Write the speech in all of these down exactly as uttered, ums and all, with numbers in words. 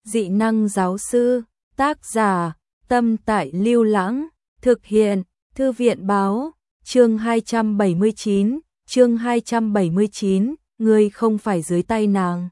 Dị năng giáo sư, tác giả, Tâm Tại Lưu Lãng, thực hiện, Thư viện báo, chương hai trăm bảy mươi chín, chương hai trăm bảy mươi chín, ngươi không phải dưới tay nàng.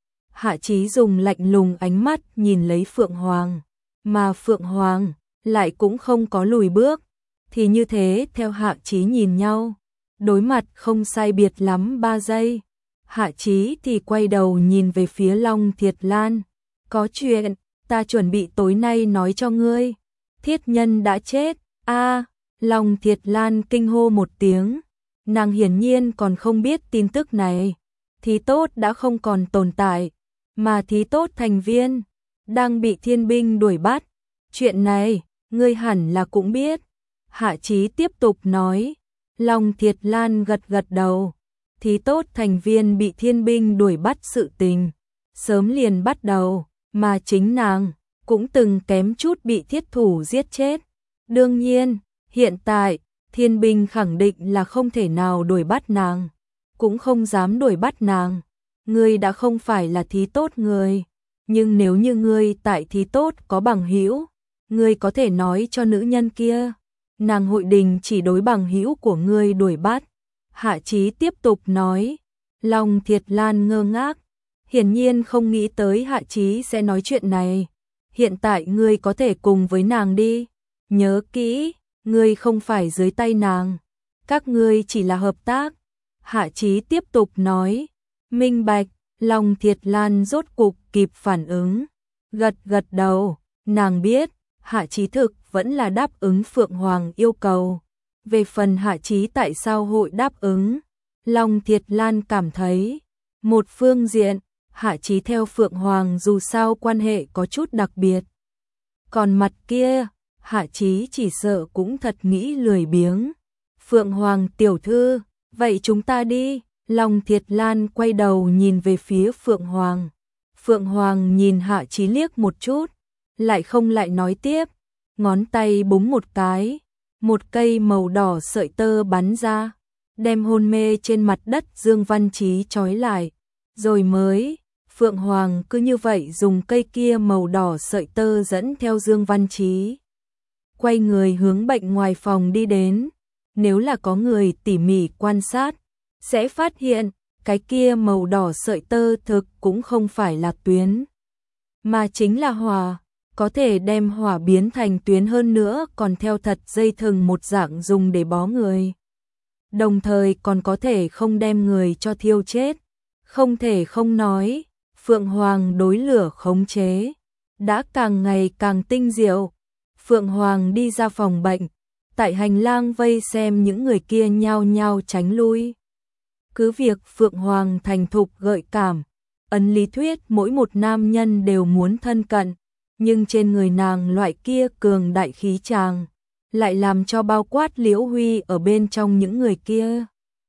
Hạ Chí dùng lạnh lùng ánh mắt nhìn lấy Phượng Hoàng, mà Phượng Hoàng lại cũng không có lùi bước, thì như thế theo Hạ Chí nhìn nhau, đối mặt không sai biệt lắm ba giây. Hạ Chí thì quay đầu nhìn về phía Long Thiệt Lan, có chuyện, ta chuẩn bị tối nay nói cho ngươi, thiết nhân đã chết. A, Long Thiệt Lan kinh hô một tiếng, nàng hiển nhiên còn không biết tin tức này, Thí Tốt đã không còn tồn tại, mà Thí Tốt thành viên đang bị thiên binh đuổi bắt, chuyện này ngươi hẳn là cũng biết. Hạ Chí tiếp tục nói. Long Thiệt Lan gật gật đầu, Thí Tốt thành viên bị thiên binh đuổi bắt sự tình sớm liền bắt đầu, mà chính nàng cũng từng kém chút bị thiết thủ giết chết. Đương nhiên, hiện tại, thiên binh khẳng định là không thể nào đuổi bắt nàng, cũng không dám đuổi bắt nàng. Ngươi đã không phải là Thí Tốt người, nhưng nếu như ngươi tại Thí Tốt có bằng hữu, ngươi có thể nói cho nữ nhân kia, nàng hội đình chỉ đối bằng hữu của ngươi đuổi bắt. Hạ Chí tiếp tục nói. Long Thiệt Lan ngơ ngác, hiển nhiên không nghĩ tới Hạ Chí sẽ nói chuyện này. Hiện tại ngươi có thể cùng với nàng đi, nhớ kỹ, ngươi không phải dưới tay nàng, các ngươi chỉ là hợp tác. Hạ Chí tiếp tục nói. Minh bạch. Long Thiệt Lan rốt cục kịp phản ứng, gật gật đầu, nàng biết Hạ Chí thực vẫn là đáp ứng Phượng Hoàng yêu cầu. Về phần Hạ Chí tại sao hội đáp ứng, Long Thiệt Lan cảm thấy, một phương diện, Hạ Chí theo Phượng Hoàng dù sao quan hệ có chút đặc biệt. Còn mặt kia, Hạ Chí chỉ sợ cũng thật nghĩ lười biếng. Phượng Hoàng tiểu thư, vậy chúng ta đi. Long Thiệt Lan quay đầu nhìn về phía Phượng Hoàng. Phượng Hoàng nhìn Hạ Chí liếc một chút, lại không lại nói tiếp, ngón tay búng một cái, một cây màu đỏ sợi tơ bắn ra, đem hôn mê trên mặt đất Dương Văn Chí trói lại, rồi mới, Phượng Hoàng cứ như vậy dùng cây kia màu đỏ sợi tơ dẫn theo Dương Văn Chí, quay người hướng bệnh ngoài phòng đi đến. Nếu là có người tỉ mỉ quan sát, sẽ phát hiện, cái kia màu đỏ sợi tơ thực cũng không phải là tuyến, mà chính là hỏa, có thể đem hỏa biến thành tuyến, hơn nữa còn theo thật dây thừng một dạng dùng để bó người. Đồng thời còn có thể không đem người cho thiêu chết. Không thể không nói, Phượng Hoàng đối lửa khống chế đã càng ngày càng tinh diệu. Phượng Hoàng đi ra phòng bệnh, tại hành lang vây xem những người kia nhao nhao tránh lui. Cứ việc Phượng Hoàng thành thục gợi cảm, ấn lý thuyết mỗi một nam nhân đều muốn thân cận, nhưng trên người nàng loại kia cường đại khí tràng, lại làm cho bao quát Liễu Huy ở bên trong những người kia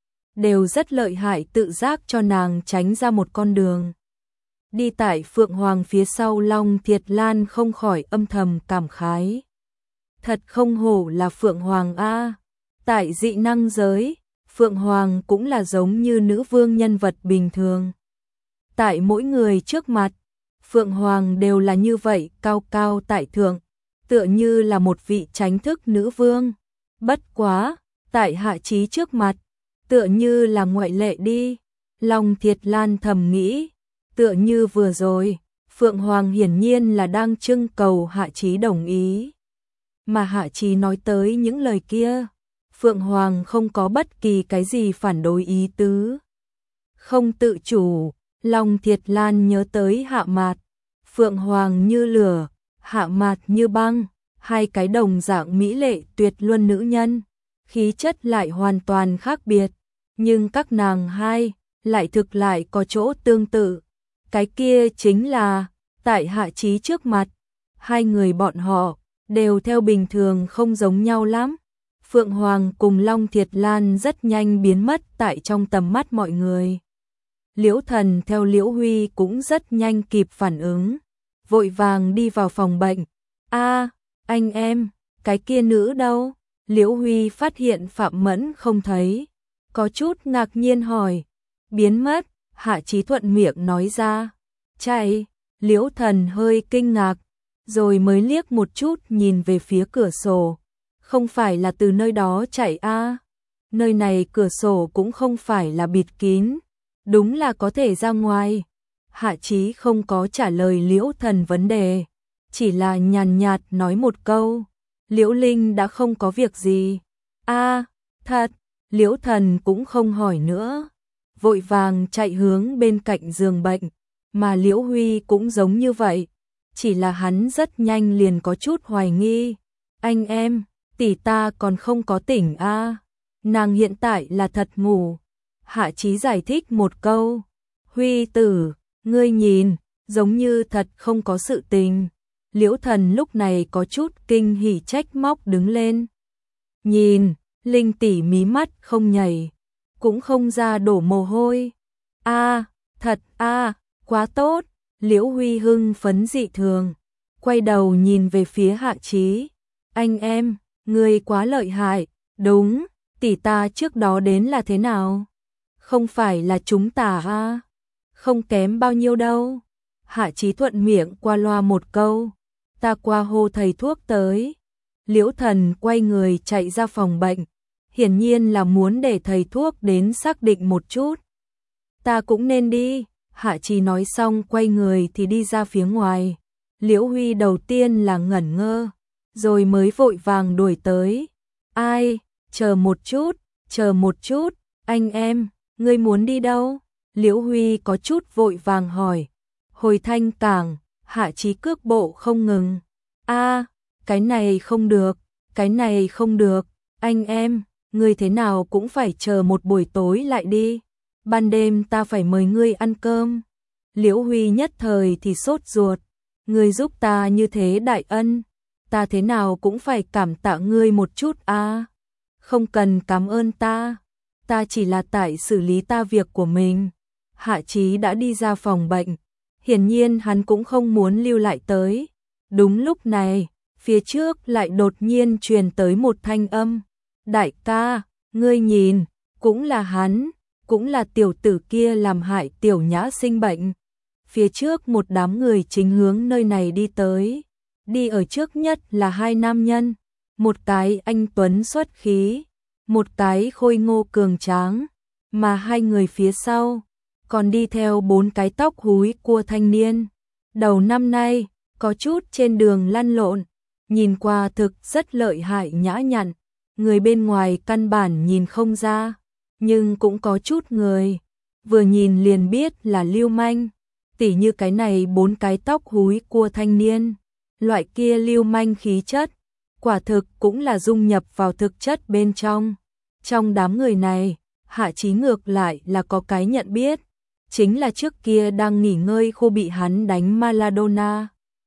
đều rất lợi hại, tự giác cho nàng tránh ra một con đường. Đi tại Phượng Hoàng phía sau, Long Thiệt Lan không khỏi âm thầm cảm khái. Thật không hổ là Phượng Hoàng a, tại dị năng giới, Phượng Hoàng cũng là giống như nữ vương nhân vật bình thường. Tại mỗi người trước mặt, Phượng Hoàng đều là như vậy, cao cao tại thượng, tựa như là một vị chánh thức nữ vương. Bất quá, tại Hạ Chí trước mặt, tựa như là ngoại lệ đi. Long Thiệt Lan thầm nghĩ, tựa như vừa rồi, Phượng Hoàng hiển nhiên là đang trưng cầu Hạ Chí đồng ý. Mà Hạ Chí nói tới những lời kia, Phượng Hoàng không có bất kỳ cái gì phản đối ý tứ. Không tự chủ, Long Thiệt Lan nhớ tới Hạ Mạt. Phượng Hoàng như lửa, Hạ Mạt như băng, hai cái đồng dạng mỹ lệ tuyệt luân nữ nhân, khí chất lại hoàn toàn khác biệt, nhưng các nàng hai lại thực lại có chỗ tương tự. Cái kia chính là, tại Hạ Chí trước mặt, hai người bọn họ đều theo bình thường không giống nhau lắm. Phượng Hoàng cùng Long Thiệt Lan rất nhanh biến mất tại trong tầm mắt mọi người. Liễu Thần theo Liễu Huy cũng rất nhanh kịp phản ứng, vội vàng đi vào phòng bệnh. A, anh em, cái kia nữ đâu? Liễu Huy phát hiện Phạm Mẫn không thấy, có chút ngạc nhiên hỏi. Biến mất. Hạ Chí thuận miệng nói ra. Chạy. Liễu Thần hơi kinh ngạc, rồi mới liếc một chút nhìn về phía cửa sổ. Không phải là từ nơi đó chạy a? À? Nơi này cửa sổ cũng không phải là bịt kín, đúng là có thể ra ngoài. Hạ Chí không có trả lời Liễu Thần vấn đề, chỉ là nhàn nhạt nói một câu, Liễu Linh đã không có việc gì. A, à, thật, Liễu Thần cũng không hỏi nữa, vội vàng chạy hướng bên cạnh giường bệnh, mà Liễu Huy cũng giống như vậy, chỉ là hắn rất nhanh liền có chút hoài nghi. Anh em, tỷ ta còn không có tỉnh a? À? Nàng hiện tại là thật ngủ. Hạ Chí giải thích một câu, Huy tử, ngươi nhìn, giống như thật không có sự tình. Liễu Thần lúc này có chút kinh hỉ trách móc đứng lên. Nhìn, Linh tỷ mí mắt không nhảy, cũng không ra đổ mồ hôi. A, à, thật a, à, quá tốt. Liễu Huy hưng phấn dị thường, quay đầu nhìn về phía Hạ Chí. Anh em, ngươi quá lợi hại, đúng, tỷ ta trước đó đến là thế nào? Không phải là chúng ta a? Không kém bao nhiêu đâu. Hạ Chí thuận miệng qua loa một câu, ta qua hô thầy thuốc tới. Liễu Thần quay người chạy ra phòng bệnh, hiển nhiên là muốn để thầy thuốc đến xác định một chút. Ta cũng nên đi. Hạ Chí nói xong quay người thì đi ra phía ngoài. Liễu Huy đầu tiên là ngẩn ngơ, rồi mới vội vàng đuổi tới. Ai, chờ một chút, chờ một chút, anh em, ngươi muốn đi đâu? Liễu Huy có chút vội vàng hỏi. Hồi Thanh Cảng. Hạ Chí cước bộ không ngừng. A, à, cái này không được, cái này không được, anh em, ngươi thế nào cũng phải chờ một buổi tối lại đi. Ban đêm ta phải mời ngươi ăn cơm. Liễu Huy nhất thời thì sốt ruột, ngươi giúp ta như thế đại ân, ta thế nào cũng phải cảm tạ ngươi một chút a. À? Không cần cảm ơn ta, ta chỉ là tại xử lý ta việc của mình. Hạ Chí đã đi ra phòng bệnh, hiển nhiên hắn cũng không muốn lưu lại tới. Đúng lúc này, phía trước lại đột nhiên truyền tới một thanh âm. Đại ca, ngươi nhìn, cũng là hắn, cũng là tiểu tử kia làm hại tiểu nhã sinh bệnh. Phía trước một đám người chính hướng nơi này đi tới. Đi ở trước nhất là hai nam nhân, một cái anh tuấn xuất khí, một cái khôi ngô cường tráng, mà hai người phía sau còn đi theo bốn cái tóc húi cua thanh niên. Đầu năm nay, có chút trên đường lăn lộn, nhìn qua thực rất lợi hại nhã nhặn, người bên ngoài căn bản nhìn không ra, nhưng cũng có chút người, vừa nhìn liền biết là lưu manh, tỉ như cái này bốn cái tóc húi cua thanh niên, loại kia lưu manh khí chất, quả thực cũng là dung nhập vào thực chất bên trong. Trong đám người này, Hạ Chí ngược lại là có cái nhận biết, chính là trước kia đang nghỉ ngơi khu bị hắn đánh Maladona.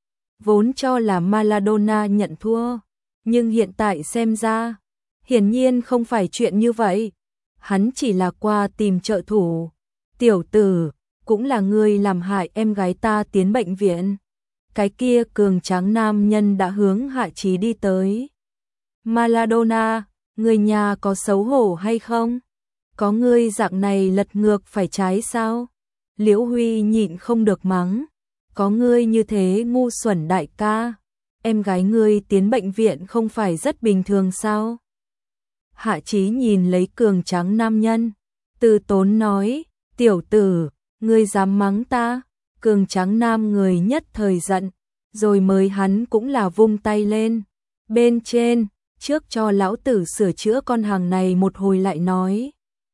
Vốn cho là Maladona nhận thua, nhưng hiện tại xem ra, hiển nhiên không phải chuyện như vậy. Hắn chỉ là qua tìm trợ thủ. Tiểu tử, cũng là người làm hại em gái ta tiến bệnh viện. Cái kia cường tráng nam nhân đã hướng Hạ Chí đi tới. Maladona, người nhà có xấu hổ hay không? Có ngươi dạng này lật ngược phải trái sao? Liễu Huy nhịn không được mắng. Có ngươi như thế ngu xuẩn đại ca, em gái ngươi tiến bệnh viện không phải rất bình thường sao? Hạ Chí nhìn lấy cường tráng nam nhân, từ tốn nói, tiểu tử, ngươi dám mắng ta? Cường tráng nam người nhất thời giận, rồi mới hắn cũng là vung tay lên. Bên trên, trước cho lão tử sửa chữa con hàng này một hồi lại nói.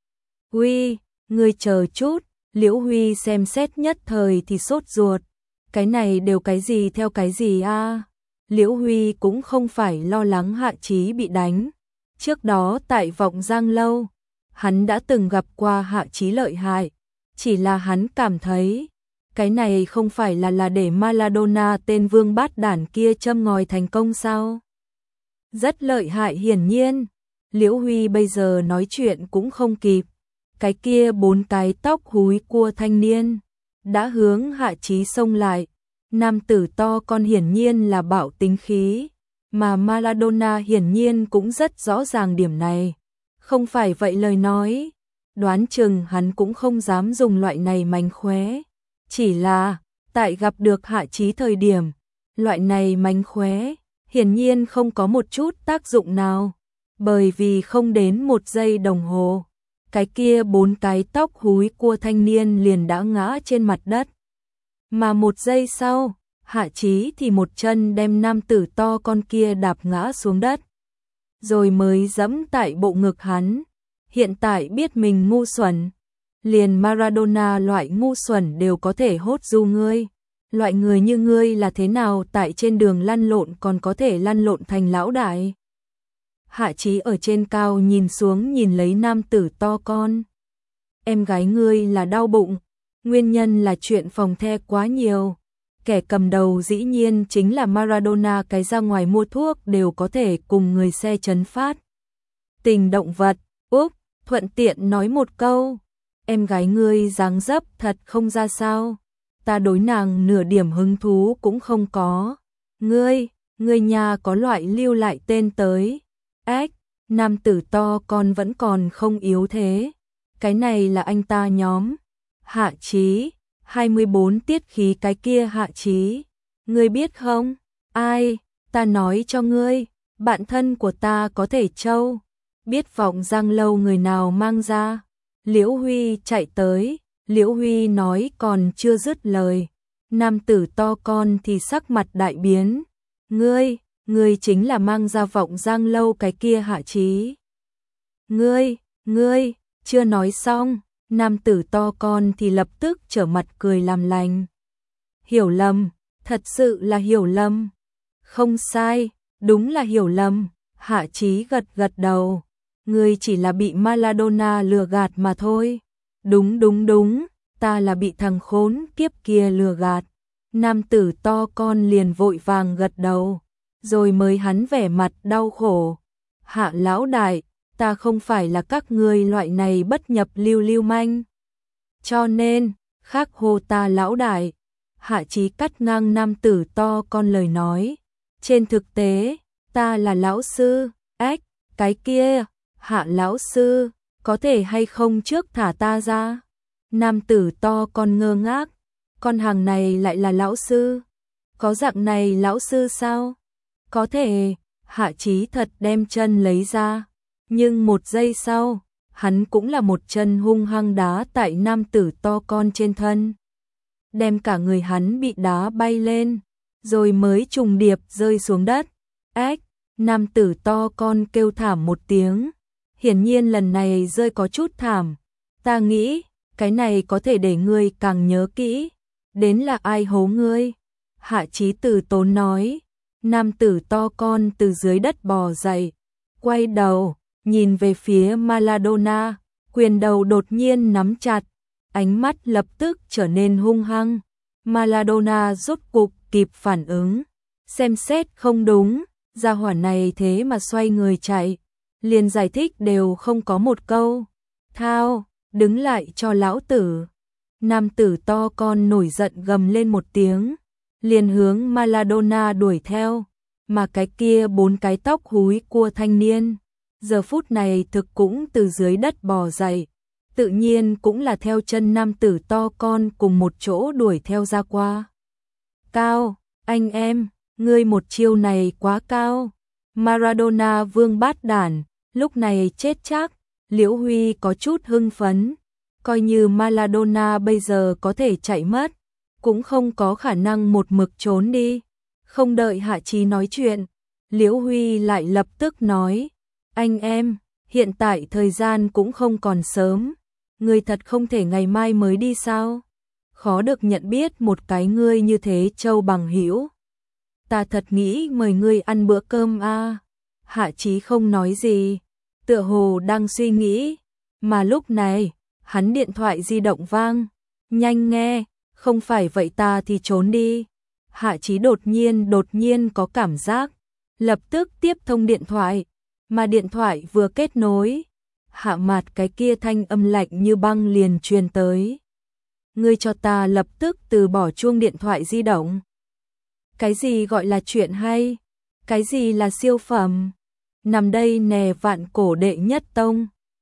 Huy, ngươi chờ chút. Liễu Huy xem xét nhất thời thì sốt ruột. Cái này đều cái gì theo cái gì a? À? Liễu Huy cũng không phải lo lắng Hạ Chí bị đánh. Trước đó tại Vọng Giang Lâu, hắn đã từng gặp qua Hạ Chí lợi hại. Chỉ là hắn cảm thấy, cái này không phải là là để Maladona tên vương bát đản kia châm ngòi thành công sao? Rất lợi hại hiển nhiên. Liễu Huy bây giờ nói chuyện cũng không kịp. Cái kia bốn cái tóc húi cua thanh niên đã hướng Hạ Chí xông lại. Nam tử to con hiển nhiên là bạo tính khí, mà Maladona hiển nhiên cũng rất rõ ràng điểm này. Không phải vậy lời nói, đoán chừng hắn cũng không dám dùng loại này mánh khóe. Chỉ là, Tại gặp được Hạ Chí thời điểm, loại này mánh khóe, hiển nhiên không có một chút tác dụng nào, bởi vì không đến một giây đồng hồ, cái kia bốn cái tóc húi cua thanh niên liền đã ngã trên mặt đất. Mà một giây sau, Hạ Chí thì một chân đem nam tử to con kia đạp ngã xuống đất, rồi mới giẫm tại bộ ngực hắn. Hiện tại biết mình ngu xuẩn, liền Maradona loại ngu xuẩn đều có thể hốt du ngươi. Loại người như ngươi là thế nào tại trên đường lăn lộn còn có thể lăn lộn thành lão đại. Hạ Chí ở trên cao nhìn xuống nhìn lấy nam tử to con. Em gái ngươi là đau bụng, nguyên nhân là chuyện phòng the quá nhiều. Kẻ cầm đầu dĩ nhiên chính là Maradona, cái ra ngoài mua thuốc đều có thể cùng người xe chấn phát. Tình động vật, úp, thuận tiện nói một câu. Em gái ngươi dáng dấp thật không ra sao. Ta đối nàng nửa điểm hứng thú cũng không có. Ngươi, ngươi nhà có loại lưu lại tên tới. Ếch, nam tử to con vẫn còn không yếu thế. Cái này là anh ta nhóm. Hạ Chí, hai mươi bốn tiết khí cái kia Hạ Chí. Ngươi biết không? Ai, ta nói cho ngươi, bạn thân của ta có thể trâu. Biết vọng Giang Lâu người nào mang ra. Liễu Huy chạy tới, Liễu Huy nói còn chưa dứt lời. Nam tử to con thì sắc mặt đại biến. Ngươi, ngươi chính là mang ra vọng Giang Lâu cái kia Hạ Chí. Ngươi, ngươi, chưa nói xong, nam tử to con thì lập tức trở mặt cười làm lành. Hiểu lầm, thật sự là hiểu lầm. Không sai, đúng là hiểu lầm. Hạ Chí gật gật đầu. Ngươi chỉ là bị Maradona lừa gạt mà thôi. Đúng đúng đúng, ta là bị thằng khốn kiếp kia lừa gạt. Nam tử to con liền vội vàng gật đầu, rồi mới hắn vẻ mặt đau khổ. Hạ lão đại, ta không phải là các ngươi loại này bất nhập lưu lưu manh. Cho nên, khác hô ta lão đại. Hạ Chí cắt ngang nam tử to con lời nói. Trên thực tế, ta là lão sư, ếch, cái kia, Hạ lão sư, có thể hay không trước thả ta ra? Nam tử to con ngơ ngác, con hàng này lại là lão sư? Có dạng này lão sư sao? Có thể, Hạ Chí thật đem chân lấy ra, nhưng một giây sau, hắn cũng là một chân hung hăng đá tại nam tử to con trên thân. Đem cả người hắn bị đá bay lên, rồi mới trùng điệp rơi xuống đất. Ếch, nam tử to con kêu thảm một tiếng. Hiển nhiên lần này rơi có chút thảm. Ta nghĩ, cái này có thể để ngươi càng nhớ kỹ. Đến là ai hố ngươi? Hạ Chí từ tốn nói. Nam tử to con từ dưới đất bò dậy, quay đầu, nhìn về phía Maradona, quyền đầu đột nhiên nắm chặt, ánh mắt lập tức trở nên hung hăng. Maradona rốt cục kịp phản ứng, xem xét không đúng, gia hỏa này thế mà xoay người chạy, liền giải thích đều không có một câu. Thao, đứng lại cho lão tử. Nam tử to con nổi giận gầm lên một tiếng, liền hướng Maradona đuổi theo, mà cái kia bốn cái tóc húi cua thanh niên, giờ phút này thực cũng từ dưới đất bò dậy, tự nhiên cũng là theo chân nam tử to con cùng một chỗ đuổi theo ra qua. Cao, anh em, ngươi một chiêu này quá cao. Maradona vương bát đản, lúc này chết chắc. Liễu Huy có chút hưng phấn, coi như Maradona bây giờ có thể chạy mất, cũng không có khả năng một mực trốn đi. Không đợi Hạ Chí nói chuyện, Liễu Huy lại lập tức nói, anh em, hiện tại thời gian cũng không còn sớm, ngươi thật không thể ngày mai mới đi sao? Khó được nhận biết một cái ngươi như thế châu bằng hữu. Ta thật nghĩ mời ngươi ăn bữa cơm a. À. Hạ Chí không nói gì, tựa hồ đang suy nghĩ, mà lúc này, hắn điện thoại di động vang, nhanh nghe, không phải vậy ta thì trốn đi. Hạ Chí đột nhiên đột nhiên có cảm giác, lập tức tiếp thông điện thoại, mà điện thoại vừa kết nối, Hạ Mạt cái kia thanh âm lạnh như băng liền truyền tới. Ngươi cho ta lập tức từ bỏ chuông điện thoại di động. Cái gì gọi là chuyện hay? Cái gì là siêu phẩm? Nằm đây nè vạn cổ đệ nhất tông.